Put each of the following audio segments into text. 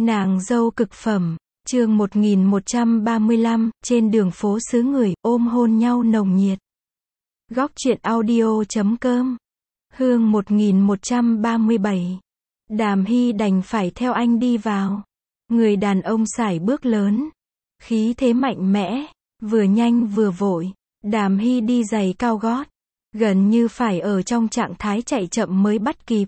Nàng dâu cực phẩm, chương 1135, trên đường phố xứ người, ôm hôn nhau nồng nhiệt. Góc truyện audio.com. Hương 1137. Đàm Hy đành phải theo anh đi vào. Người đàn ông sải bước lớn, khí thế mạnh mẽ, vừa nhanh vừa vội. Đàm Hy đi giày cao gót, gần như phải ở trong trạng thái chạy chậm mới bắt kịp.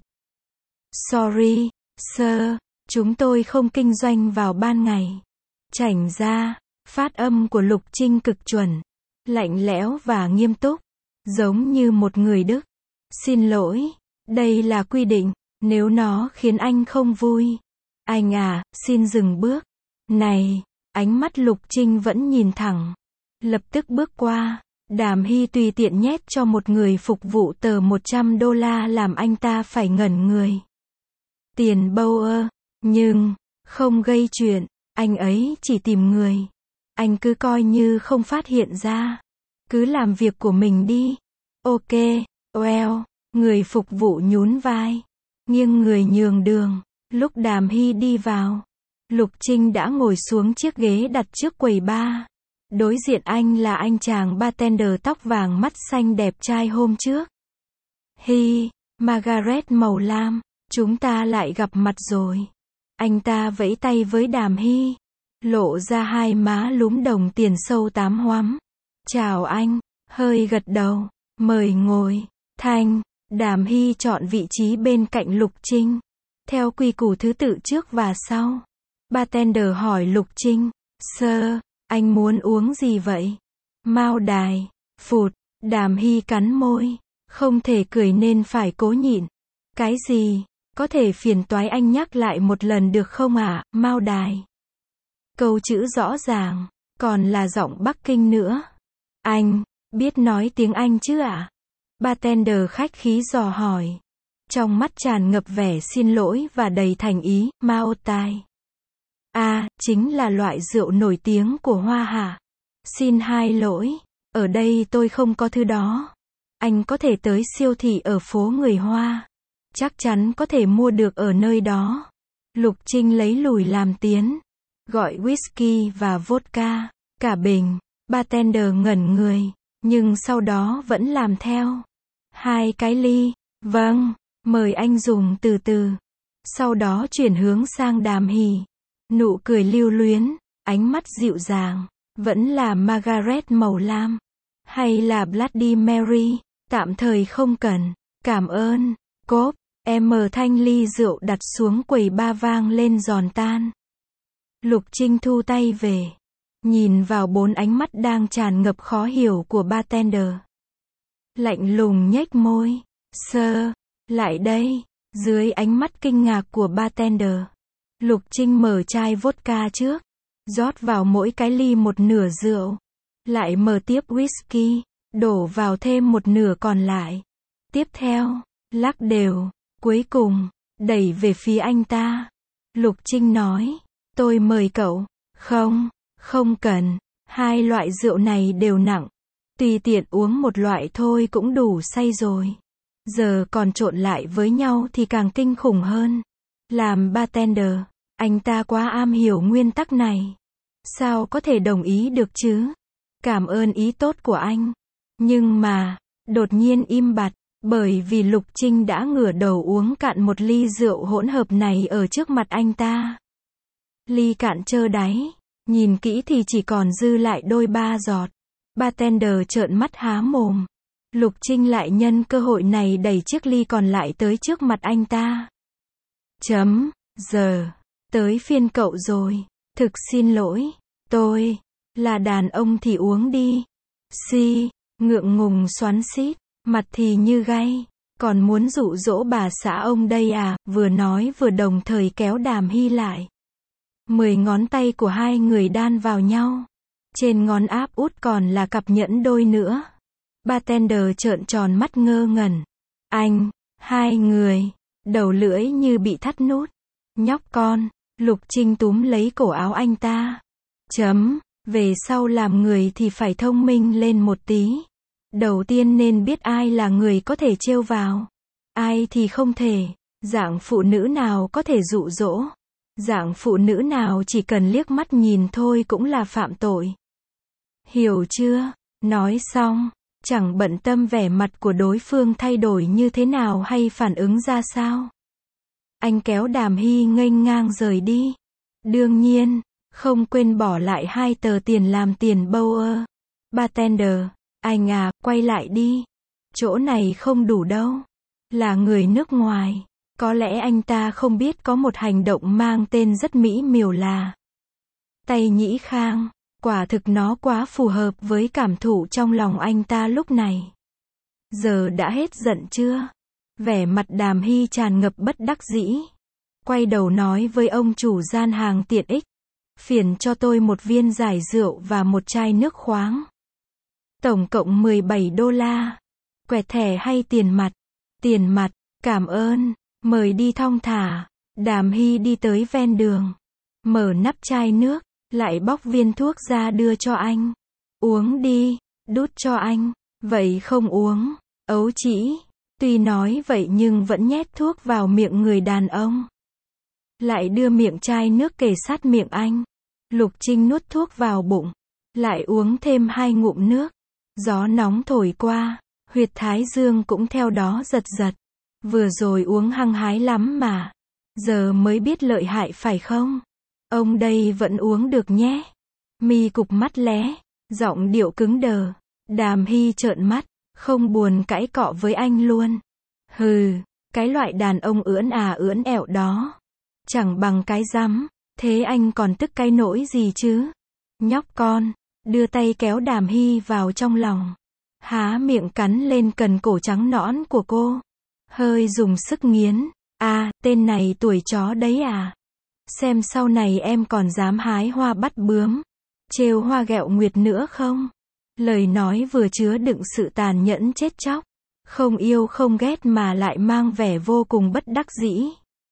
Sorry, sir, chúng tôi không kinh doanh vào ban ngày. Chảnh ra, phát âm của Lục Trinh cực chuẩn, lạnh lẽo và nghiêm túc, giống như một người Đức. Xin lỗi, đây là quy định, nếu nó khiến anh không vui. Anh à, xin dừng bước. Này, ánh mắt Lục Trinh vẫn nhìn thẳng. Lập tức bước qua, Đàm Hy tùy tiện nhét cho một người phục vụ tờ $100 làm anh ta phải ngẩn người. Tiền Bauer, nhưng, không gây chuyện, anh ấy chỉ tìm người. Anh cứ coi như không phát hiện ra. Cứ làm việc của mình đi. Ok, well, người phục vụ nhún vai, nghiêng người nhường đường. Lúc Đàm Hy đi vào, Lục Trinh đã ngồi xuống chiếc ghế đặt trước quầy bar. Đối diện anh là anh chàng bartender tóc vàng mắt xanh đẹp trai hôm trước. Hi, Margaret màu lam, chúng ta lại gặp mặt rồi. Anh ta vẫy tay với Đàm Hy, lộ ra hai má lúm đồng tiền sâu tám hoắm. Chào anh, hơi gật đầu, mời ngồi. Thanh, Đàm Hy chọn vị trí bên cạnh Lục Trinh, theo quy củ thứ tự trước và sau. Bartender hỏi Lục Trinh, Sir, anh muốn uống gì vậy? Mao đài, phụt, Đàm Hy cắn môi, không thể cười nên phải cố nhịn. Cái gì? Có thể phiền toái anh nhắc lại một lần được không ạ, Mao đài? Câu chữ rõ ràng, còn là giọng Bắc Kinh nữa. Anh, biết nói tiếng Anh chứ ạ? Bartender khách khí dò hỏi. Trong mắt tràn ngập vẻ xin lỗi và đầy thành ý, Mao tai. À, chính là loại rượu nổi tiếng của Hoa Hạ. Xin hai lỗi, ở đây tôi không có thứ đó. Anh có thể tới siêu thị ở phố người Hoa. Chắc chắn có thể mua được ở nơi đó. Lục Trinh lấy lùi làm tiến. Gọi whisky và vodka, cả bình. Bartender ngẩn người, nhưng sau đó vẫn làm theo. 2 cái ly. Vâng, mời anh dùng từ từ. Sau đó chuyển hướng sang Đàm Hy. Nụ cười lưu luyến, ánh mắt dịu dàng. Vẫn là Margaret màu lam. Hay là Bloody Mary, tạm thời không cần. Cảm ơn. Cốp. Thanh ly rượu đặt xuống quầy ba vang lên giòn tan. Lục Trinh thu tay về, nhìn vào 4 ánh mắt đang tràn ngập khó hiểu của bartender. Lạnh lùng nhếch môi, Sir, lại đây. Dưới ánh mắt kinh ngạc của bartender, Lục Trinh mở chai vodka trước, rót vào mỗi cái ly một nửa rượu, lại mở tiếp whisky, đổ vào thêm một nửa còn lại. Tiếp theo, lắc đều. Cuối cùng, đẩy về phía anh ta. Lục Trinh nói, tôi mời cậu. Không, không cần. 2 loại rượu này đều nặng. Tùy tiện uống một loại thôi cũng đủ say rồi. Giờ còn trộn lại với nhau thì càng kinh khủng hơn. Làm bartender, anh ta quá am hiểu nguyên tắc này. Sao có thể đồng ý được chứ? Cảm ơn ý tốt của anh. Nhưng mà, đột nhiên im bặt. Bởi vì Lục Trinh đã ngửa đầu uống cạn một ly rượu hỗn hợp này ở trước mặt anh ta. Ly cạn trơ đáy, nhìn kỹ thì chỉ còn dư lại đôi 3 giọt. Bartender trợn mắt há mồm. Lục Trinh lại nhân cơ hội này đẩy chiếc ly còn lại tới trước mặt anh ta. Giờ, tới phiên cậu rồi. Thực xin lỗi, tôi là đàn ông thì uống đi. Ngượng ngùng xoắn xít. Mặt thì như gay, còn muốn dụ dỗ bà xã ông đây à, vừa nói vừa đồng thời kéo Đàm Hy lại. 10 ngón tay của hai người đan vào nhau. Trên ngón áp út còn là cặp nhẫn đôi nữa. Bartender trợn tròn mắt ngơ ngẩn. Anh, 2 người, đầu lưỡi như bị thắt nút. Nhóc con, Lục Trinh túm lấy cổ áo anh ta. Về sau làm người thì phải thông minh lên một tí. Đầu tiên nên biết ai là người có thể trêu vào, ai thì không thể, dạng phụ nữ nào có thể dụ dỗ. Dạng phụ nữ nào chỉ cần liếc mắt nhìn thôi cũng là phạm tội. Hiểu chưa? Nói xong, chẳng bận tâm vẻ mặt của đối phương thay đổi như thế nào hay phản ứng ra sao. Anh kéo Đàm Hy nghênh ngang rời đi. Đương nhiên, không quên bỏ lại 2 tờ tiền làm tiền Bauer. Bartender, anh à, quay lại đi. Chỗ này không đủ đâu. Là người nước ngoài. Có lẽ anh ta không biết có một hành động mang tên rất mỹ miều là tay nhĩ khang. Quả thực nó quá phù hợp với cảm thụ trong lòng anh ta lúc này. Giờ đã hết giận chưa? Vẻ mặt Đàm Hy tràn ngập bất đắc dĩ. Quay đầu nói với ông chủ gian hàng tiện ích. Phiền cho tôi một viên giải rượu và một chai nước khoáng. Tổng cộng 17 đô la. Quẹt thẻ hay tiền mặt? Tiền mặt, cảm ơn. Mời đi thong thả. Đàm Hy đi tới ven đường. Mở nắp chai nước. Lại bóc viên thuốc ra đưa cho anh. Uống đi. Đút cho anh. Vậy không uống. Ấu trĩ. Tuy nói vậy nhưng vẫn nhét thuốc vào miệng người đàn ông. Lại đưa miệng chai nước kề sát miệng anh. Lục Trinh nuốt thuốc vào bụng. Lại uống thêm 2 ngụm nước. Gió nóng thổi qua. Huyệt thái dương cũng theo đó giật giật. Vừa rồi uống hăng hái lắm mà. Giờ mới biết lợi hại phải không? Ông đây vẫn uống được nhé. Mi cụp mắt lé. Giọng điệu cứng đờ. Đàm Hy trợn mắt. Không buồn cãi cọ với anh luôn. Hừ. Cái loại đàn ông ưỡn ẹo đó. Chẳng bằng cái rắm. Thế anh còn tức cái nỗi gì chứ? Nhóc con. Đưa tay kéo Đàm Hy vào trong lòng. Há miệng cắn lên cần cổ trắng nõn của cô. Hơi dùng sức nghiến. À, tên này tuổi chó đấy à? Xem sau này em còn dám hái hoa bắt bướm. Trêu hoa ghẹo nguyệt nữa không? Lời nói vừa chứa đựng sự tàn nhẫn chết chóc. Không yêu không ghét mà lại mang vẻ vô cùng bất đắc dĩ.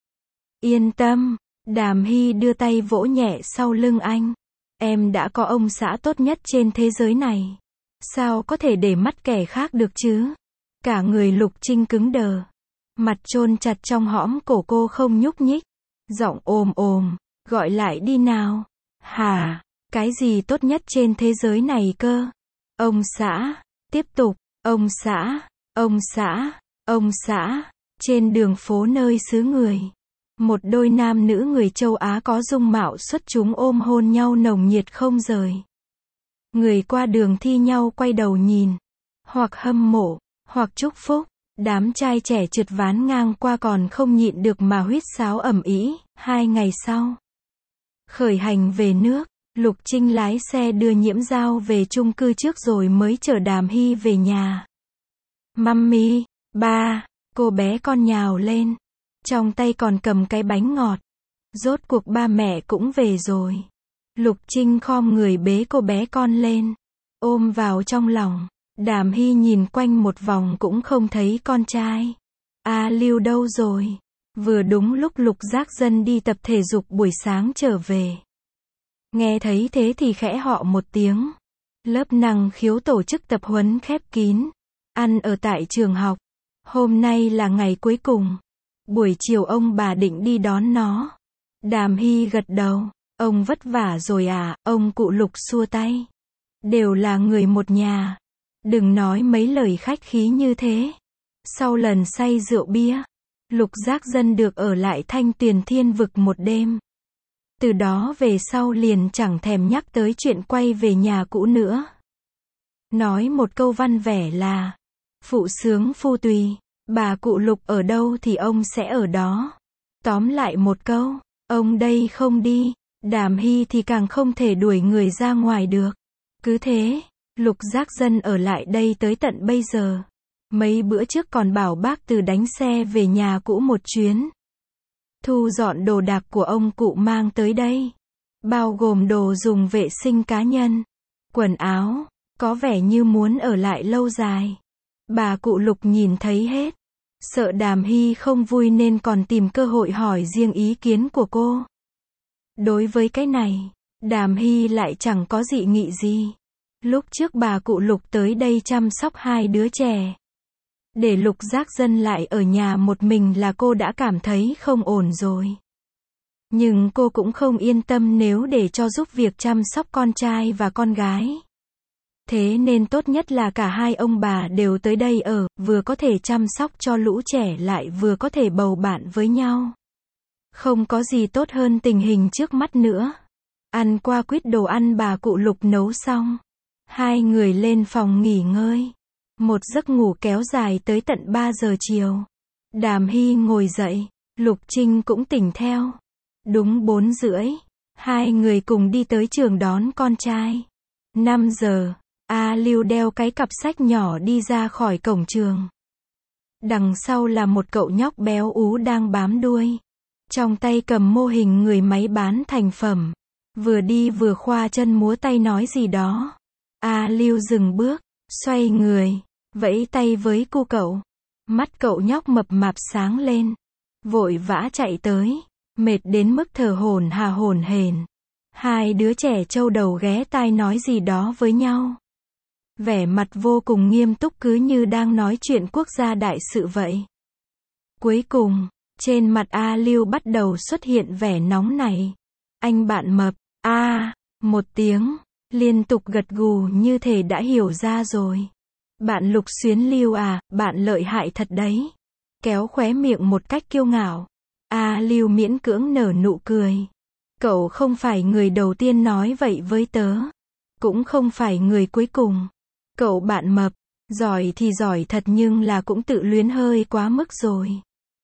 Yên tâm. Đàm Hy đưa tay vỗ nhẹ sau lưng anh. Em đã có ông xã tốt nhất trên thế giới này. Sao có thể để mắt kẻ khác được chứ? Cả người Lục Trinh cứng đờ. Mặt chôn chặt trong hõm cổ cô không nhúc nhích. Giọng ồm ồm. Gọi lại đi nào. Hả? Cái gì tốt nhất trên thế giới này cơ? Ông xã. Tiếp tục. Ông xã. Ông xã. Ông xã. Trên đường phố nơi xứ người. Một đôi nam nữ người châu Á có dung mạo xuất chúng ôm hôn nhau nồng nhiệt không rời. Người qua đường thi nhau quay đầu nhìn. Hoặc hâm mộ. Hoặc chúc phúc. Đám trai trẻ trượt ván ngang qua còn không nhịn được mà huýt sáo ầm ĩ. 2 ngày sau. Khởi hành về nước. Lục Trinh lái xe đưa Nhiễm Giao về chung cư trước rồi mới chở Đàm Hy về nhà. Mummy, ba, cô bé con nhào lên. Trong tay còn cầm cái bánh ngọt. Rốt cuộc ba mẹ cũng về rồi. Lục Trinh khom người bế cô bé con lên. Ôm vào trong lòng. Đàm Hy nhìn quanh một vòng cũng không thấy con trai. A Lưu đâu rồi? Vừa đúng lúc Lục Giác Dân đi tập thể dục buổi sáng trở về. Nghe thấy thế thì khẽ họ một tiếng. Lớp năng khiếu tổ chức tập huấn khép kín. Ăn ở tại trường học. Hôm nay là ngày cuối cùng. Buổi chiều ông bà định đi đón nó. Đàm Hy gật đầu. Ông vất vả rồi à? Ông cụ Lục xua tay. Đều là người một nhà. Đừng nói mấy lời khách khí như thế. Sau lần say rượu bia, Lục Giác Dân được ở lại Thanh Tuyền Thiên Vực một đêm. Từ đó về sau liền chẳng thèm nhắc tới chuyện quay về nhà cũ nữa. Nói một câu văn vẻ là phụ sướng phu tùy. Bà cụ Lục ở đâu thì ông sẽ ở đó. Tóm lại một câu, ông đây không đi, Đàm Hy thì càng không thể đuổi người ra ngoài được. Cứ thế, Lục Giác Dân ở lại đây tới tận bây giờ. Mấy bữa trước còn bảo bác Từ đánh xe về nhà cũ một chuyến. Thu dọn đồ đạc của ông cụ mang tới đây. Bao gồm đồ dùng vệ sinh cá nhân, quần áo, có vẻ như muốn ở lại lâu dài. Bà cụ Lục nhìn thấy hết. Sợ Đàm Hy không vui nên còn tìm cơ hội hỏi riêng ý kiến của cô. Đối với cái này, Đàm Hy lại chẳng có dị nghị gì. Lúc trước bà cụ Lục tới đây chăm sóc 2 đứa trẻ. Để Lục Giác Dân lại ở nhà một mình là cô đã cảm thấy không ổn rồi. Nhưng cô cũng không yên tâm nếu để cho giúp việc chăm sóc con trai và con gái. Thế nên tốt nhất là cả hai ông bà đều tới đây ở, vừa có thể chăm sóc cho lũ trẻ lại vừa có thể bầu bạn với nhau. Không có gì tốt hơn tình hình trước mắt nữa. Ăn qua quýt đồ ăn bà cụ Lục nấu xong. Hai người lên phòng nghỉ ngơi. Một giấc ngủ kéo dài tới tận 3 giờ chiều. Đàm Hy ngồi dậy, Lục Trinh cũng tỉnh theo. Đúng 4 rưỡi, hai người cùng đi tới trường đón con trai. 5 giờ, A Lưu đeo cái cặp sách nhỏ đi ra khỏi cổng trường. Đằng sau là một cậu nhóc béo ú đang bám đuôi. Trong tay cầm mô hình người máy bán thành phẩm. Vừa đi vừa khoa chân múa tay nói gì đó. A Lưu dừng bước, xoay người, vẫy tay với cu cậu. Mắt cậu nhóc mập mạp sáng lên. Vội vã chạy tới, mệt đến mức thở hổn hển. Hai đứa trẻ trâu đầu ghé tai nói gì đó với nhau. Vẻ mặt vô cùng nghiêm túc cứ như đang nói chuyện quốc gia đại sự vậy. Cuối cùng, trên mặt A Lưu bắt đầu xuất hiện vẻ nóng nảy. Anh bạn mập, một tiếng, liên tục gật gù như thể đã hiểu ra rồi. Bạn Lục Xuyến Lưu à, bạn lợi hại thật đấy. Kéo khóe miệng một cách kiêu ngạo. A Lưu miễn cưỡng nở nụ cười. Cậu không phải người đầu tiên nói vậy với tớ. Cũng không phải người cuối cùng. Cậu bạn mập, giỏi thì giỏi thật nhưng là cũng tự luyến hơi quá mức rồi.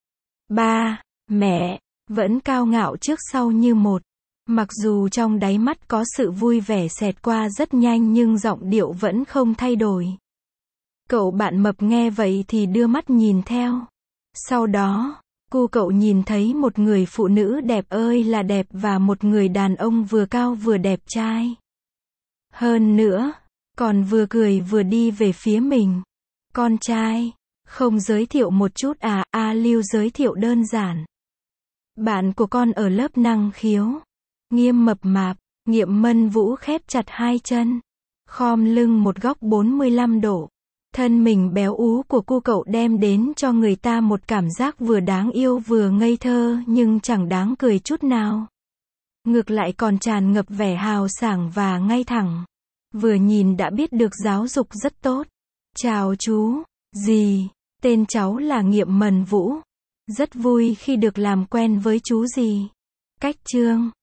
Ba, mẹ, vẫn cao ngạo trước sau như một. Mặc dù trong đáy mắt có sự vui vẻ xẹt qua rất nhanh nhưng giọng điệu vẫn không thay đổi. Cậu bạn mập nghe vậy thì đưa mắt nhìn theo. Sau đó, cu cậu nhìn thấy một người phụ nữ đẹp ơi là đẹp và một người đàn ông vừa cao vừa đẹp trai. Hơn nữa, còn vừa cười vừa đi về phía mình. Con trai, không giới thiệu một chút à? A Lưu giới thiệu đơn giản. Bạn của con ở lớp năng khiếu. Nghiêm mập mạp, Nghiệm Mân Vũ khép chặt hai chân. Khom lưng một góc 45 độ. Thân mình béo ú của cu cậu đem đến cho người ta một cảm giác vừa đáng yêu vừa ngây thơ nhưng chẳng đáng cười chút nào. Ngược lại còn tràn ngập vẻ hào sảng và ngay thẳng. Vừa nhìn đã biết được giáo dục rất tốt. Chào chú, dì, tên cháu là Nghiệm Mân Vũ. Rất vui khi được làm quen với chú dì. Cách chương